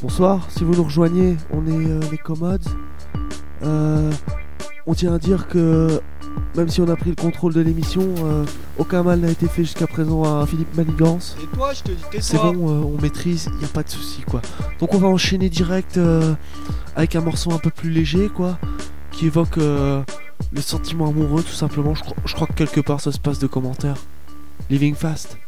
Bonsoir, si vous nous rejoignez, on est les Commodes. On tient à dire que même si on a pris le contrôle de l'émission, aucun mal n'a été fait jusqu'à présent à Philippe Manigance. Et toi, je te dis, tais-toi. C'est bon, on maîtrise, y a pas de souci quoi. Donc on va enchaîner direct avec un morceau un peu plus léger quoi, qui évoque le sentiment amoureux tout simplement. Je crois que quelque part ça se passe de commentaires. Living Fast.